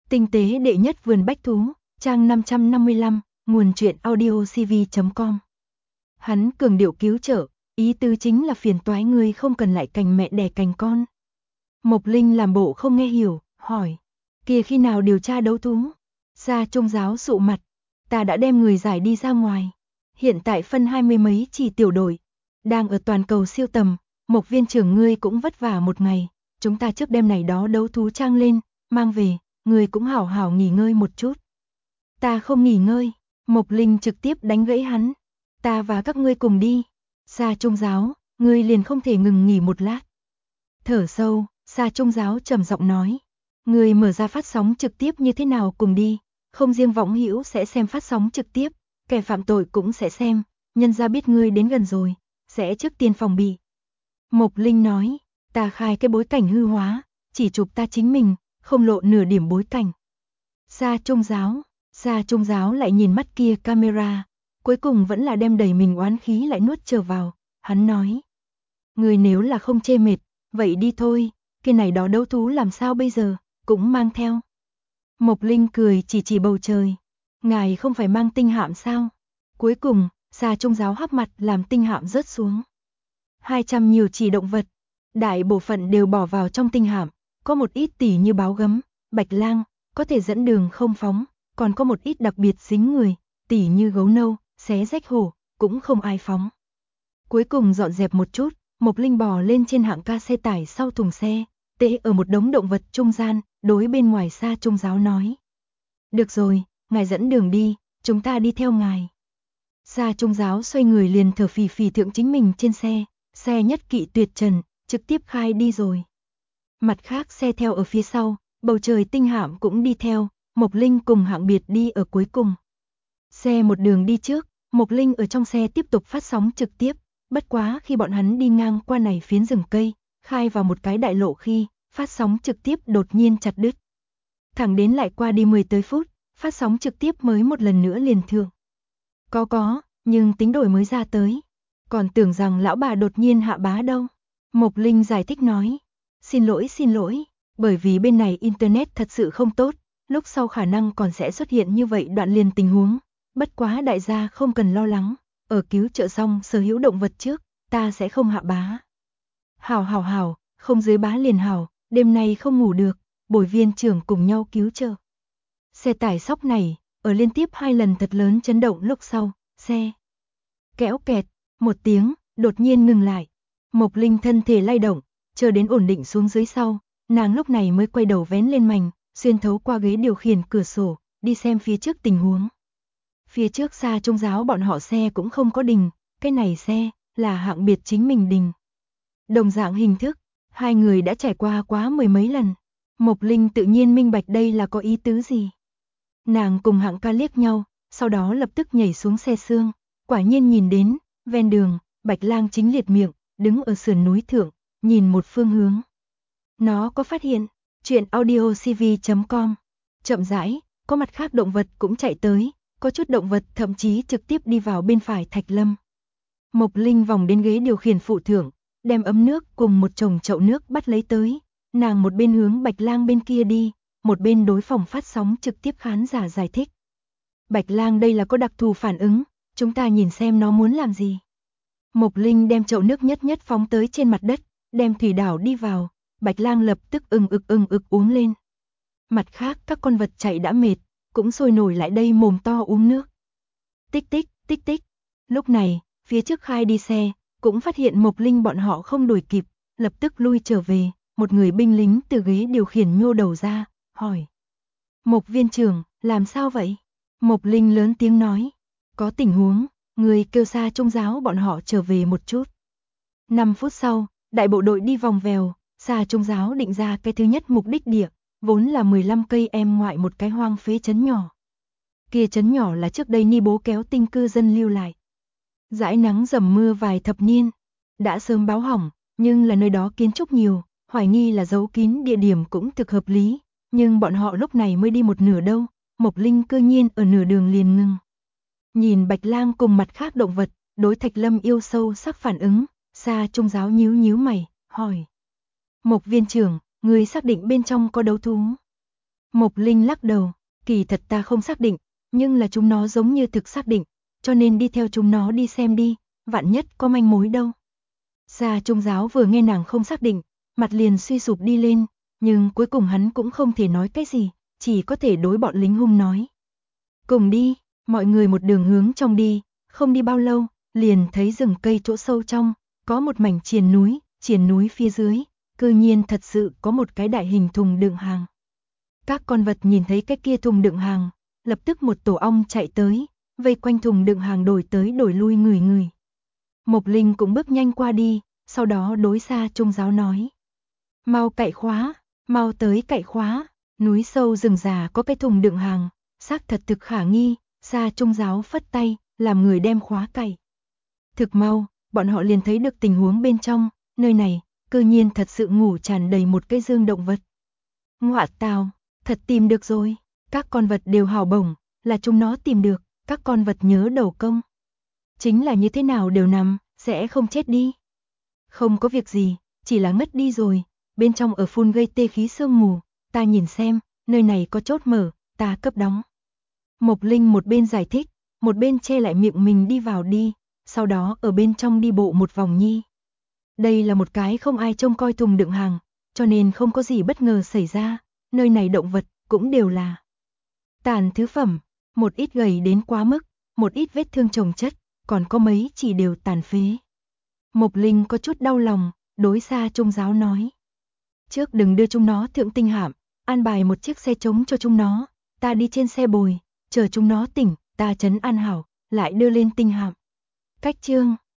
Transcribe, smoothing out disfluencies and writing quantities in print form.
Tinh tế đệ nhất vườn bách thú, trang 555, nguồn truyện audiocv.com. Hắn cường điệu cứu trợ, ý tứ chính là phiền toái ngươi không cần lại cành mẹ đẻ cành con. Mộc Linh làm bộ không nghe hiểu, hỏi, kìa khi nào điều tra đấu thú? Gia Trung giáo sụ mặt, ta đã đem người giải đi ra ngoài. Hiện tại phân 20 mấy chỉ tiểu đội, đang ở toàn cầu siêu tầm, Mộc viên trưởng ngươi cũng vất vả một ngày, chúng ta trước đêm này đó đấu thú trang lên, mang về, ngươi cũng hảo hảo nghỉ ngơi một chút. Ta không nghỉ ngơi, Mộc Linh trực tiếp đánh gãy hắn, ta và các ngươi cùng đi. Gia Trung giáo, ngươi liền không thể ngừng nghỉ một lát. Thở sâu, Gia Trung giáo trầm giọng nói, ngươi mở ra phát sóng trực tiếp như thế nào cùng đi, không riêng võng hữu sẽ xem phát sóng trực tiếp, kẻ phạm tội cũng sẽ xem, nhân ra biết ngươi đến gần rồi, sẽ trước tiên phòng bị. Mộc Linh nói, ta khai cái bối cảnh hư hóa, chỉ chụp ta chính mình, không lộ nửa điểm bối cảnh. Gia Trung giáo lại nhìn mắt kia camera, cuối cùng vẫn là đem đầy mình oán khí lại nuốt trở vào, hắn nói. Người nếu là không chê mệt, vậy đi thôi, cái này đó đấu thú làm sao bây giờ, cũng mang theo. Mộc Linh cười chỉ bầu trời, ngài không phải mang tinh hạm sao? Cuối cùng, Gia Trung giáo hắc mặt làm tinh hạm rớt xuống. 200 nhiều chỉ động vật, đại bộ phận đều bỏ vào trong tinh hạm, có một ít tỉ như báo gấm, bạch lang, có thể dẫn đường không phóng, còn có một ít đặc biệt dính người, tỉ như gấu nâu, xé rách hổ, cũng không ai phóng. Cuối cùng dọn dẹp một chút, Mộc Linh bò lên trên hạng ca xe tải sau thùng xe, tê ở một đống động vật trung gian, đối bên ngoài Gia Trung giáo nói. Được rồi, ngài dẫn đường đi, chúng ta đi theo ngài. Gia Trung giáo xoay người liền thở phì phì thượng chính mình trên xe, xe nhất kỵ tuyệt trần, trực tiếp khai đi rồi. Mặt khác xe theo ở phía sau, bầu trời tinh hạm cũng đi theo, Mộc Linh cùng hạng biệt đi ở cuối cùng. Xe một đường đi trước, Mộc Linh ở trong xe tiếp tục phát sóng trực tiếp, bất quá khi bọn hắn đi ngang qua này phiến rừng cây, khai vào một cái đại lộ khi, phát sóng trực tiếp đột nhiên chặt đứt. Thẳng đến lại qua đi 10 tới phút, phát sóng trực tiếp mới một lần nữa liền thượng. Có, nhưng tính đổi mới ra tới. Còn tưởng rằng lão bà đột nhiên hạ bá đâu. Mộc Linh giải thích nói. Xin lỗi, bởi vì bên này internet thật sự không tốt, lúc sau khả năng còn sẽ xuất hiện như vậy đoạn liền tình huống. Bất quá đại gia không cần lo lắng, ở cứu trợ xong sở hữu động vật trước, ta sẽ không hạ bá. Hảo, không dưới bá liền hảo, đêm nay không ngủ được, bồi viên trưởng cùng nhau cứu trợ. Xe tải sóc này, ở liên tiếp 2 lần thật lớn chấn động lúc sau, xe kéo kẹt, một tiếng, đột nhiên ngừng lại. Mộc Linh thân thể lay động, chờ đến ổn định xuống dưới sau, nàng lúc này mới quay đầu vén lên mành, xuyên thấu qua ghế điều khiển cửa sổ, đi xem phía trước tình huống. Phía trước Gia Trung giáo bọn họ xe cũng không có đình, cái này xe là hạng biệt chính mình đình. Đồng dạng hình thức, hai người đã trải qua quá mười mấy lần. Mộc Linh tự nhiên minh bạch đây là có ý tứ gì. Nàng cùng hạng ca liếc nhau, sau đó lập tức nhảy xuống xe xương, quả nhiên nhìn đến, ven đường, bạch lang chính liệt miệng, đứng ở sườn núi thượng, nhìn một phương hướng. Nó có phát hiện, chuyện audiocv.com. Chậm rãi, có mặt khác động vật cũng chạy tới, có chút động vật thậm chí trực tiếp đi vào bên phải thạch lâm. Mộc Linh vòng đến ghế điều khiển phụ thượng, đem ấm nước cùng một chồng chậu nước bắt lấy tới, nàng một bên hướng bạch lang bên kia đi, một bên đối phòng phát sóng trực tiếp khán giả giải thích. Bạch lang đây là có đặc thù phản ứng, chúng ta nhìn xem nó muốn làm gì. Mộc Linh đem chậu nước nhất phóng tới trên mặt đất, đem thủy đảo đi vào, bạch lang lập tức ưng ực uống lên. Mặt khác các con vật chạy đã mệt, cũng sôi nổi lại đây mồm to uống nước. Tích tích, lúc này, phía trước khai đi xe, cũng phát hiện Mộc Linh bọn họ không đuổi kịp, lập tức lui trở về, một người binh lính từ ghế điều khiển nhô đầu ra, hỏi. Mộc viên trưởng, làm sao vậy? Mộc Linh lớn tiếng nói, có tình huống, người kêu Gia Trung giáo bọn họ trở về một chút. 5 phút sau, đại bộ đội đi vòng vèo, Gia Trung giáo định ra cái thứ nhất mục đích địa, vốn là 15 cây em ngoại một cái hoang phế trấn nhỏ. Kia trấn nhỏ là trước đây Ni bố kéo tinh cư dân lưu lại. Dãi nắng dầm mưa vài thập niên, đã sớm báo hỏng, nhưng là nơi đó kiến trúc nhiều, hoài nghi là giấu kín địa điểm cũng thực hợp lý, nhưng bọn họ lúc này mới đi một nửa đâu, Mộc Linh cư nhiên ở nửa đường liền ngừng. Nhìn bạch lang cùng mặt khác động vật, đối thạch lâm yêu sâu sắc phản ứng, Gia Trung giáo nhíu mày, hỏi. Mộc viên trưởng, người xác định bên trong có đấu thú. Mộc Linh lắc đầu, kỳ thật ta không xác định, nhưng là chúng nó giống như thực xác định, cho nên đi theo chúng nó đi xem đi, vạn nhất có manh mối đâu. Gia Trung Giáo vừa nghe nàng không xác định, mặt liền suy sụp đi lên, nhưng cuối cùng hắn cũng không thể nói cái gì, chỉ có thể đối bọn lính hung nói. Cùng đi, mọi người một đường hướng trong đi, không đi bao lâu, liền thấy rừng cây chỗ sâu trong, có một mảnh triền núi phía dưới, cư nhiên thật sự có một cái đại hình thùng đựng hàng. Các con vật nhìn thấy cái kia thùng đựng hàng, lập tức một tổ ong chạy tới, vây quanh thùng đựng hàng đổi tới đổi lui người. Mộc Linh cũng bước nhanh qua đi, sau đó đối Gia Trung Giáo nói. Mau cậy khóa, mau tới cậy khóa, núi sâu rừng già có cái thùng đựng hàng, xác thật thực khả nghi, Gia Trung Giáo phất tay, làm người đem khóa cậy. Thực mau, bọn họ liền thấy được tình huống bên trong, nơi này, cư nhiên thật sự ngủ tràn đầy một cái dương động vật. Ngoạ tào, thật tìm được rồi, các con vật đều hào bổng, là chúng nó tìm được, các con vật nhớ đầu công. Chính là như thế nào đều nằm, sẽ không chết đi. Không có việc gì, chỉ là ngất đi rồi, bên trong ở phun gây tê khí sương mù, ta nhìn xem, nơi này có chốt mở, ta cấp đóng. Mộc Linh một bên giải thích, một bên che lại miệng mình đi vào đi, sau đó ở bên trong đi bộ một vòng nhi. Đây là một cái không ai trông coi thùng đựng hàng, cho nên không có gì bất ngờ xảy ra, nơi này động vật cũng đều là tàn thứ phẩm, một ít gầy đến quá mức, một ít vết thương chồng chất, còn có mấy chỉ đều tàn phế. Mộc Linh có chút đau lòng, đối Gia Trung Giáo nói. Trước đừng đưa chúng nó thượng tinh hạm, an bài một chiếc xe trống cho chúng nó, ta đi trên xe bồi, chờ chúng nó tỉnh, ta trấn an hảo, lại đưa lên tinh hạm. Cách chương